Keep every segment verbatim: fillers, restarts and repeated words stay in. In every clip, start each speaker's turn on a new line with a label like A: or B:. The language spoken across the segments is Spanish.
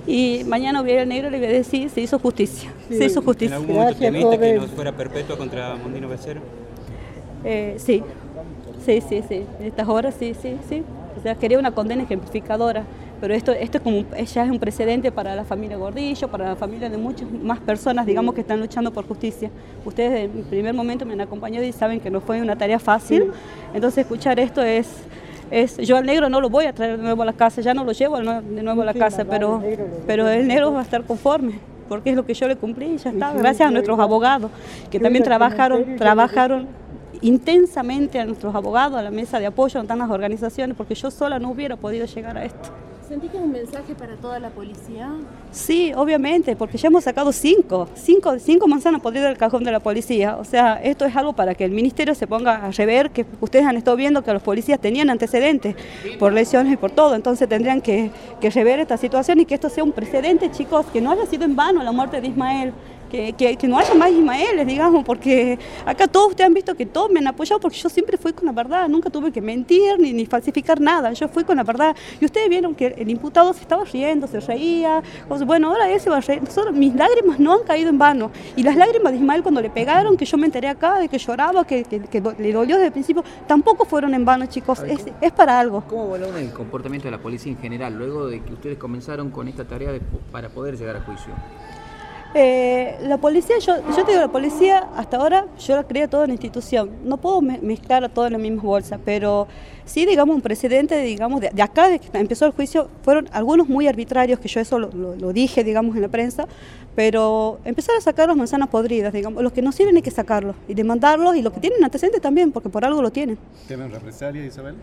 A: y mañana voy a ir al negro y le voy a decir, se hizo justicia, sí, se hizo justicia.
B: ¿En algún momento temiste que no fuera perpetua contra Mondino Becerra?
A: Eh, sí, sí, sí, sí, en estas horas sí, sí, sí. O sea, quería una condena ejemplificadora, pero esto, esto es como, ya es un precedente para la familia Gordillo, para la familia de muchas más personas, digamos, que están luchando por justicia. Ustedes desde el primer momento me han acompañado y saben que no fue una tarea fácil, entonces escuchar esto es... Es, yo al negro no lo voy a traer de nuevo a la casa, ya no lo llevo de nuevo a la casa, pero, pero el negro va a estar conforme, porque es lo que yo le cumplí y ya está. Gracias a nuestros abogados, que también trabajaron, trabajaron intensamente, a nuestros abogados, a la mesa de apoyo, a tantas organizaciones, porque yo sola no hubiera podido llegar a esto.
C: ¿Sentí que es un mensaje para toda la policía?
A: Sí, obviamente, porque ya hemos sacado cinco, cinco, cinco manzanas podridas del cajón de la policía. O sea, esto es algo para que el ministerio se ponga a rever, que ustedes han estado viendo que los policías tenían antecedentes por lesiones y por todo, entonces tendrían que, que rever esta situación y que esto sea un precedente, chicos, que no haya sido en vano la muerte de Ismael. Que, que, que no haya más Ismaeles, digamos, porque acá todos ustedes han visto que todos me han apoyado porque yo siempre fui con la verdad, nunca tuve que mentir ni, ni falsificar nada, yo fui con la verdad. Y ustedes vieron que el imputado se estaba riendo, se reía, o sea, bueno, ahora él se va a reír. Nosotros, mis lágrimas no han caído en vano. Y las lágrimas de Ismael cuando le pegaron, que yo me enteré acá, de que lloraba, que, que, que le dolió desde el principio, tampoco fueron en vano, chicos, es, es para algo.
D: ¿Cómo valoran el comportamiento de la policía en general, luego de que ustedes comenzaron con esta tarea de, para poder llegar a juicio?
A: Eh, la policía, yo, yo te digo, la policía hasta ahora yo la creo toda en la institución, no puedo me, mezclar a todo en la misma bolsa, pero sí, digamos, un precedente, digamos, de, de acá, de que empezó el juicio, fueron algunos muy arbitrarios, que yo eso lo, lo, lo dije, digamos, en la prensa, pero empezar a sacar las manzanas podridas, digamos, los que no sirven hay que sacarlos y demandarlos, y los que tienen antecedentes también, porque por algo lo tienen.
E: ¿Temen represalia, Isabel?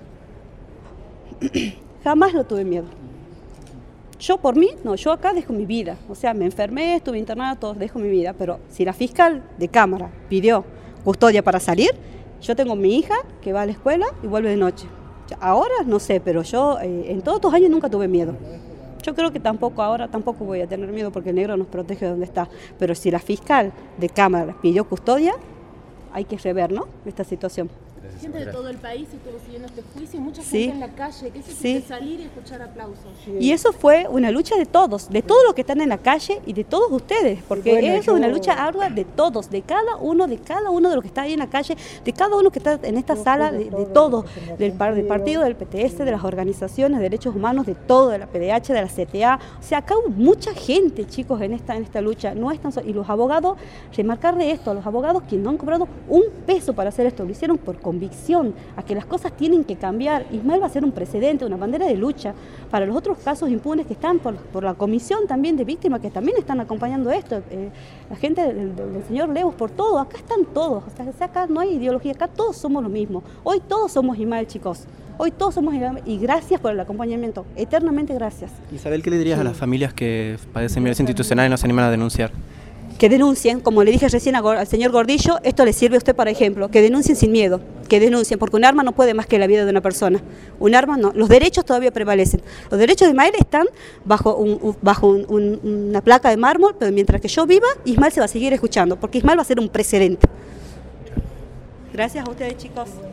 A: Jamás lo tuve miedo. Yo por mí, no, yo acá dejo mi vida, o sea, me enfermé, estuve internada, todos dejo mi vida, pero si la fiscal de Cámara pidió custodia para salir, yo tengo mi hija que va a la escuela y vuelve de noche. Ahora no sé, pero yo eh, en todos estos años nunca tuve miedo. Yo creo que tampoco ahora tampoco voy a tener miedo porque el negro nos protege de donde está, pero si la fiscal de Cámara pidió custodia, hay que rever, ¿no?, esta situación.
C: Gente de todo el país estuvo siguiendo este juicio, mucha
A: sí,
C: gente en la calle, ¿qué se
A: sí.
C: siente salir y escuchar aplausos? Sí.
A: Y eso fue una lucha de todos, de todos los que están en la calle y de todos ustedes, porque bueno, eso yo... es una lucha ardua de todos, de cada uno, de cada uno de los que está ahí en la calle, de cada uno que está en esta no, sala, de, de todos, del, del partido, del P T S, de las organizaciones de derechos humanos, de todo, de la P D H, de la C T A, o sea, acá hubo mucha gente, chicos, en esta, en esta lucha, no es tan solo, y los abogados, remarcarle esto, a los abogados que no han cobrado un peso para hacer esto, lo hicieron por convicción, a que las cosas tienen que cambiar. Ismael va a ser un precedente, una bandera de lucha para los otros casos impunes que están por, por la comisión también de víctimas que también están acompañando esto, eh, la gente del, del señor Lewos, por todo, acá están todos, o sea, acá no hay ideología, acá todos somos lo mismo, hoy todos somos Ismael, chicos, hoy todos somos Ismael, y gracias por el acompañamiento, eternamente gracias.
F: Isabel, ¿qué le dirías sí. a las familias que padecen violencia institucional y no se animan a denunciar?
A: Que denuncien, como le dije recién al señor Gordillo, esto le sirve a usted para ejemplo, que denuncien sin miedo, que denuncien, porque un arma no puede más que la vida de una persona. Un arma no, los derechos todavía prevalecen. Los derechos de Ismael están bajo, un, bajo un, un, una placa de mármol, pero mientras que yo viva, Ismael se va a seguir escuchando, porque Ismael va a ser un precedente. Gracias a ustedes, chicos.